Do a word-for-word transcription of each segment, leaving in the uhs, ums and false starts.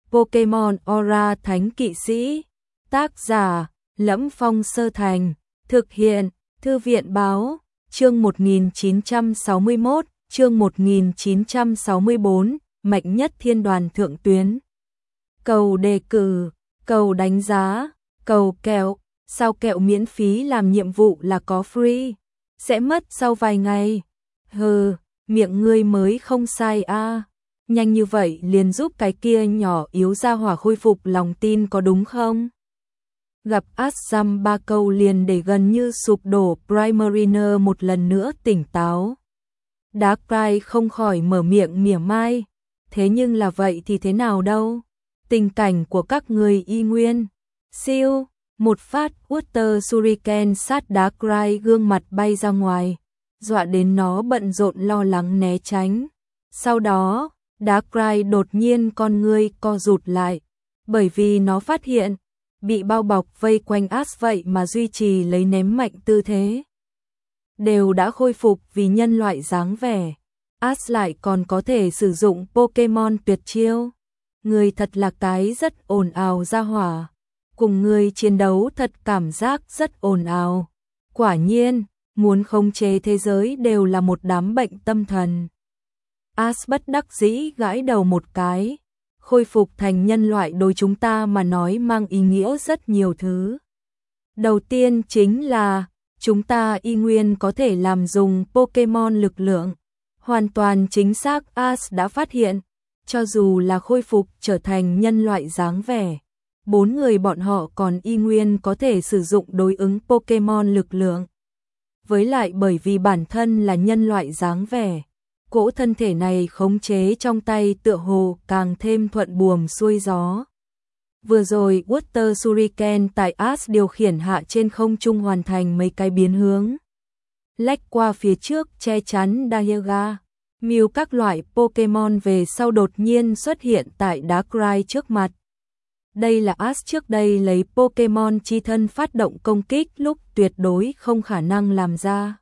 Pokemon Aura Thánh Kỵ Sĩ. Tác giả: Lẫm Phong Sơ Thành. Thực hiện: Thư viện Báo. Chương một nghìn chín trăm sáu mươi mốt, chương một nghìn chín trăm sáu mươi bốn, Mạnh Nhất Thiên Đoàn Thượng Tuyến. Cầu đề cử, cầu đánh giá, cầu kẹo. Sao kẹo miễn phí làm nhiệm vụ là có free? Sẽ mất sau vài ngày. Hừ, miệng ngươi mới không sai a. À. Nhanh như vậy liền giúp cái kia nhỏ yếu ra hỏa khôi phục lòng tin có đúng không? Gặp Azam ba câu liền để gần như sụp đổ Primarina một lần nữa tỉnh táo. Darkrai không khỏi mở miệng mỉa mai. Thế nhưng là vậy thì thế nào đâu? Tình cảnh của các người y nguyên. Siêu, một phát Water Shuriken sát Darkrai gương mặt bay ra ngoài, dọa đến nó bận rộn lo lắng né tránh. Sau đó, Darkrai đột nhiên con ngươi co rụt lại, bởi vì nó phát hiện bị bao bọc vây quanh Ash vậy mà duy trì lấy ném mạnh tư thế. Đều đã khôi phục vì nhân loại dáng vẻ. Ash lại còn có thể sử dụng Pokemon tuyệt chiêu. Người thật là cái rất ồn ào ra hỏa. Cùng người chiến đấu thật cảm giác rất ồn ào. Quả nhiên, muốn khống chế thế giới đều là một đám bệnh tâm thần. Ash bất đắc dĩ gãi đầu một cái. Khôi phục thành nhân loại đối chúng ta mà nói mang ý nghĩa rất nhiều thứ. Đầu tiên chính là chúng ta y nguyên có thể làm dùng Pokemon lực lượng. Hoàn toàn chính xác, Ash đã phát hiện, cho dù là khôi phục trở thành nhân loại dáng vẻ, bốn người bọn họ còn y nguyên có thể sử dụng đối ứng Pokemon lực lượng. Với lại bởi vì bản thân là nhân loại dáng vẻ, cỗ thân thể này khống chế trong tay tựa hồ càng thêm thuận buồm xuôi gió. Vừa rồi Water Shuriken tại Ash điều khiển hạ trên không trung hoàn thành mấy cái biến hướng. Lách qua phía trước che chắn Dialga, Mew các loại Pokemon về sau đột nhiên xuất hiện tại Darkrai trước mặt. Đây là Ash trước đây lấy Pokemon chi thân phát động công kích lúc tuyệt đối không khả năng làm ra.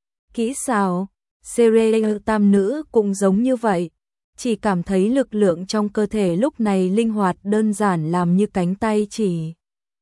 Kỹ xảo, Cereal tam nữ cũng giống như vậy. Chỉ cảm thấy lực lượng trong cơ thể lúc này linh hoạt đơn giản làm như cánh tay chỉ.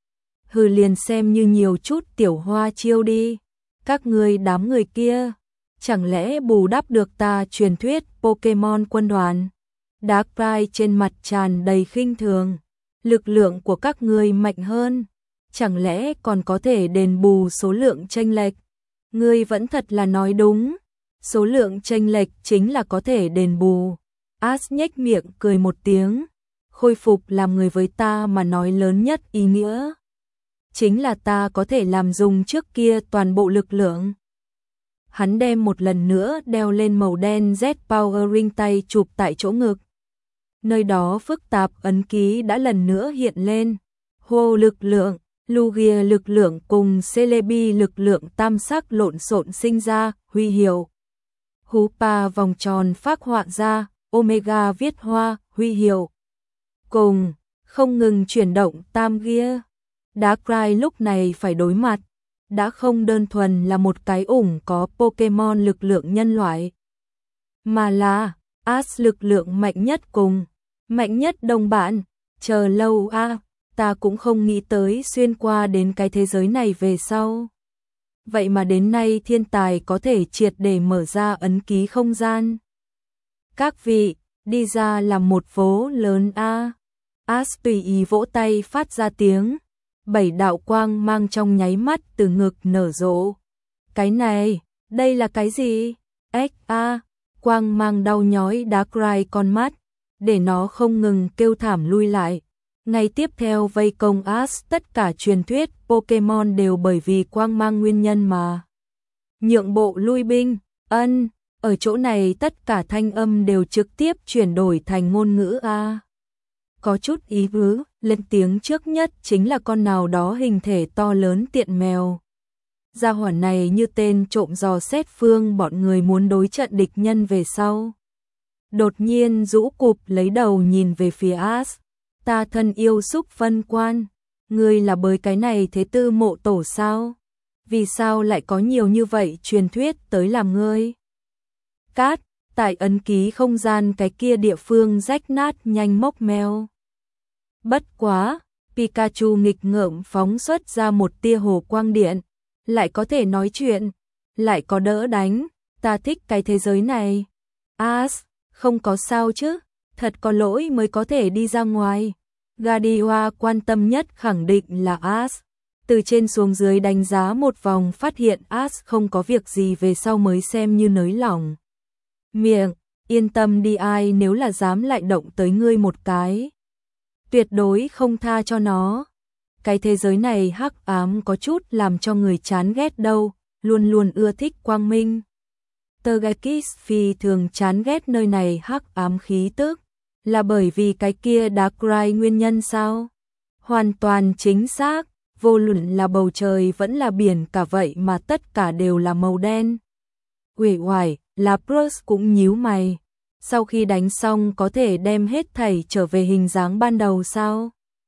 Hừ, liền xem như nhiều chút tiểu hoa chiêu đi. Các người đám người kia, chẳng lẽ bù đắp được ta truyền thuyết Pokemon quân đoàn? Darkrai trên mặt tràn đầy khinh thường. Lực lượng của các người mạnh hơn, chẳng lẽ còn có thể đền bù số lượng chênh lệch? Ngươi vẫn thật là nói đúng, số lượng chênh lệch chính là có thể đền bù. Ash nhếch miệng cười một tiếng, khôi phục làm người với ta mà nói lớn nhất ý nghĩa chính là ta có thể làm dùng trước kia toàn bộ lực lượng. Hắn đem một lần nữa đeo lên màu đen Z Power Ring tay chụp tại chỗ ngực. Nơi đó phức tạp ấn ký đã lần nữa hiện lên. Hô lực lượng, Lugia lực lượng cùng Celebi lực lượng tam sắc lộn xộn sinh ra, huy hiệu. Hoopa vòng tròn phác họa ra, Omega viết hoa, huy hiệu. Cùng, không ngừng chuyển động tam gia. Darkrai lúc này phải đối mặt, đã không đơn thuần là một cái ủng có Pokemon lực lượng nhân loại, mà là Ash lực lượng mạnh nhất cùng mạnh nhất đồng bạn. Chờ lâu a, à, ta cũng không nghĩ tới xuyên qua đến cái thế giới này về sau. Vậy mà đến nay thiên tài có thể triệt để mở ra ấn ký không gian. Các vị, đi ra làm một vố lớn a. À. Ash tùy ý vỗ tay phát ra tiếng. Bảy đạo quang mang trong nháy mắt từ ngực nở rộ. Cái này, đây là cái gì? Ếch a, quang mang đau nhói Darkrai con mắt, để nó không ngừng kêu thảm lui lại. Ngay tiếp theo vây công Ash, tất cả truyền thuyết Pokemon đều bởi vì quang mang nguyên nhân mà nhượng bộ lui binh. Ân, ở chỗ này tất cả thanh âm đều trực tiếp chuyển đổi thành ngôn ngữ a. Có chút ý tứ, lên tiếng trước nhất chính là con nào đó hình thể to lớn tiện mèo. Gia hỏa này như tên trộm dò xét phương bọn người muốn đối trận địch nhân về sau. Đột nhiên rũ cụp lấy đầu nhìn về phía Ash. Ta thân yêu xúc phân quan, ngươi là bới cái này thế tư mộ tổ sao? Vì sao lại có nhiều như vậy truyền thuyết tới làm ngươi? Cát, tại ấn ký không gian cái kia địa phương rách nát nhanh mốc meo. Bất quá, Pikachu nghịch ngợm phóng xuất ra một tia hồ quang điện, lại có thể nói chuyện, lại có đỡ đánh, ta thích cái thế giới này. Ash, không có sao chứ, thật có lỗi mới có thể đi ra ngoài. Gardenia quan tâm nhất khẳng định là Ash. Từ trên xuống dưới đánh giá một vòng phát hiện Ash không có việc gì về sau mới xem như nới lỏng miệng, yên tâm đi, ai nếu là dám lại động tới ngươi một cái, tuyệt đối không tha cho nó. Cái thế giới này hắc ám có chút làm cho người chán ghét đâu, luôn luôn ưa thích quang minh. Togekiss phi thường chán ghét nơi này hắc ám khí tức, là bởi vì cái kia Darkrai nguyên nhân sao? Hoàn toàn chính xác, vô luận là bầu trời vẫn là biển cả vậy mà tất cả đều là màu đen. Uể oải, Lapras cũng nhíu mày. Sau khi đánh xong có thể đem hết thảy trở về hình dáng ban đầu sao?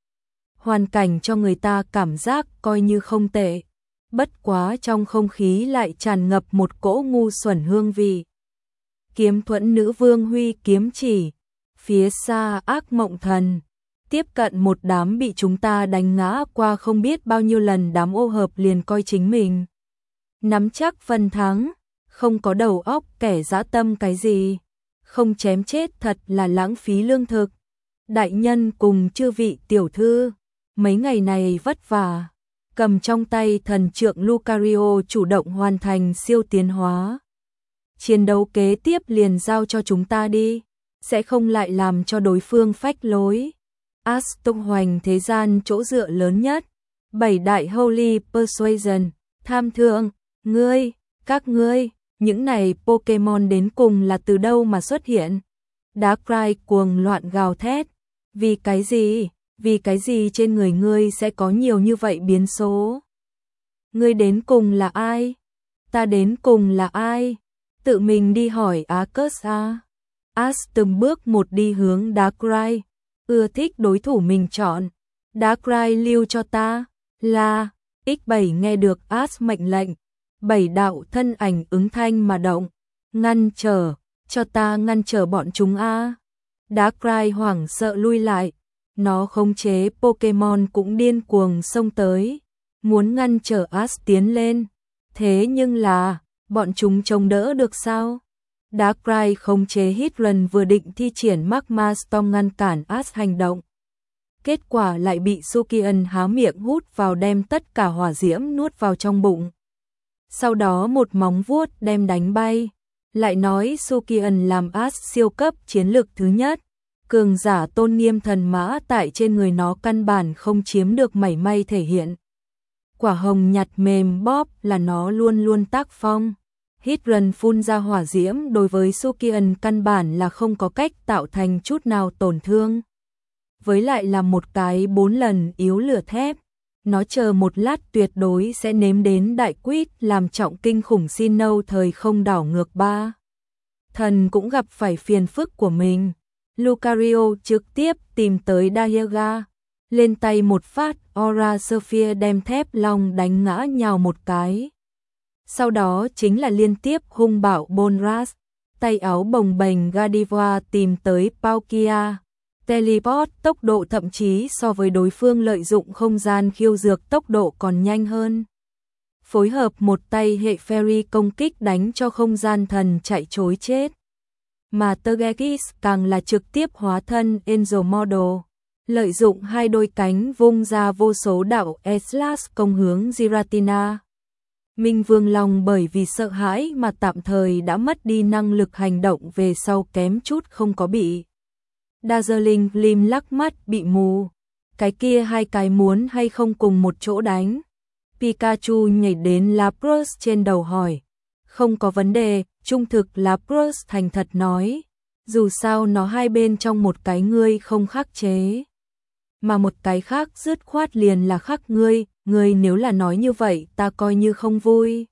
Hoàn cảnh cho người ta cảm giác coi như không tệ. Bất quá trong không khí lại tràn ngập một cỗ ngu xuẩn hương vị. Kiếm thuẫn nữ vương huy kiếm chỉ. Phía xa ác mộng thần. Tiếp cận một đám bị chúng ta đánh ngã qua không biết bao nhiêu lần đám ô hợp liền coi chính mình nắm chắc phần thắng. Không có đầu óc kẻ dã tâm cái gì. Không chém chết thật là lãng phí lương thực. Đại nhân cùng chư vị tiểu thư, mấy ngày này vất vả. Cầm trong tay thần trượng Lucario chủ động hoàn thành siêu tiến hóa. Chiến đấu kế tiếp liền giao cho chúng ta đi, sẽ không lại làm cho đối phương phách lối. Ash tung hoành thế gian chỗ dựa lớn nhất. Bảy đại Holy Persuasion, tham thượng, ngươi, các ngươi, những này Pokemon đến cùng là từ đâu mà xuất hiện? Darkrai cuồng loạn gào thét. Vì cái gì? Vì cái gì trên người ngươi sẽ có nhiều như vậy biến số? Ngươi đến cùng là ai? Ta đến cùng là ai? Tự mình đi hỏi Arceus a. Ash từng bước một đi hướng Darkrai, ưa thích đối thủ mình chọn. Darkrai lưu cho ta, là, ích bảy nghe được Ash mệnh lệnh, bảy đạo thân ảnh ứng thanh mà động, ngăn trở, cho ta ngăn trở bọn chúng a. Darkrai hoảng sợ lui lại, nó khống chế Pokemon cũng điên cuồng xông tới, muốn ngăn trở Ash tiến lên, thế nhưng là, bọn chúng chống đỡ được sao? Darkrai khống chế Hydran vừa định thi triển Magma Storm ngăn cản Ash hành động. Kết quả lại bị Sukian há miệng hút vào đem tất cả hỏa diễm nuốt vào trong bụng. Sau đó một móng vuốt đem đánh bay, lại nói Sukian làm Ash siêu cấp chiến lực thứ nhất. Cường giả tôn nghiêm thần mã tại trên người nó căn bản không chiếm được mảy may thể hiện. Quả hồng nhặt mềm bóp là nó luôn luôn tác phong. Hydran phun ra hỏa diễm đối với Sukian căn bản là không có cách tạo thành chút nào tổn thương. Với lại là một cái bốn lần yếu lửa thép. Nó chờ một lát tuyệt đối sẽ nếm đến đại quýt làm trọng kinh khủng xin nâu thời không đảo ngược ba. Thần cũng gặp phải phiền phức của mình. Lucario trực tiếp tìm tới Dialga, lên tay một phát Aura Sphere đem thép long đánh ngã nhào một cái. Sau đó chính là liên tiếp hung bạo Bonras, tay áo bồng bềnh Gardevoir tìm tới Palkia, teleport tốc độ thậm chí so với đối phương lợi dụng không gian khiêu dược tốc độ còn nhanh hơn. Phối hợp một tay hệ Fairy công kích đánh cho không gian thần chạy trối chết. Mà Togekiss càng là trực tiếp hóa thân Angel Model, lợi dụng hai đôi cánh vung ra vô số đạo E-Slash công hướng Giratina. Minh Vương Long bởi vì sợ hãi mà tạm thời đã mất đi năng lực hành động về sau kém chút không có bị. Dazzling Gleam lắc mắt bị mù. Cái kia hai cái muốn hay không cùng một chỗ đánh. Pikachu nhảy đến Lapras trên đầu hỏi. Không có vấn đề, trung thực Lapras thành thật nói. Dù sao nó hai bên trong một cái ngươi không khắc chế. Mà một cái khác dứt khoát liền là khắc ngươi, ngươi nếu là nói như vậy ta coi như không vui.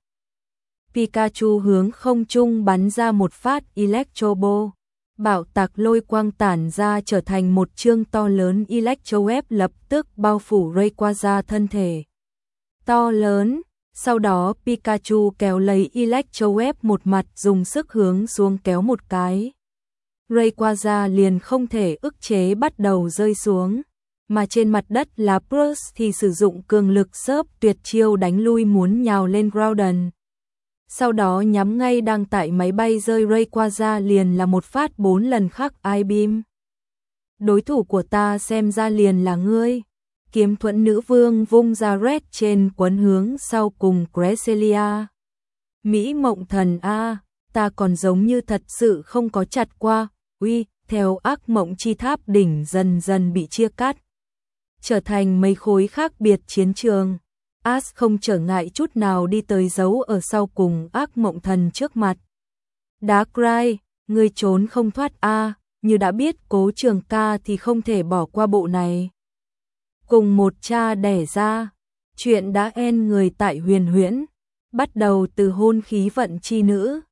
Pikachu hướng không trung bắn ra một phát Electro Ball. Bạo tạc lôi quang tản ra trở thành một chương to lớn Electro Web lập tức bao phủ Rayquaza thân thể. To lớn, sau đó Pikachu kéo lấy Electro Web một mặt dùng sức hướng xuống kéo một cái. Rayquaza liền không thể ức chế bắt đầu rơi xuống. mà trên mặt đất là Bruce thì sử dụng cường lực sớp tuyệt chiêu đánh lui muốn nhào lên Groudon. Sau đó nhắm ngay đang tại máy bay rơi Rayquaza liền là một phát bốn lần khắc I-beam. Đối thủ của ta xem ra liền là ngươi. Kiếm thuẫn nữ vương vung ra red trên quấn hướng sau cùng Cresselia. Mỹ mộng thần A, ta còn giống như thật sự không có chặt qua, uy, theo ác mộng chi tháp đỉnh dần dần bị chia cắt. Trở thành mấy khối khác biệt chiến trường. Ash không trở ngại chút nào đi tới giấu ở sau cùng ác mộng thần trước mặt. Darkrai, ngươi trốn không thoát A, như đã biết Cố Trường Ca thì không thể bỏ qua bộ này. Cùng một cha đẻ ra, chuyện đã end người tại huyền huyễn, bắt đầu từ hôn khí vận chi nữ.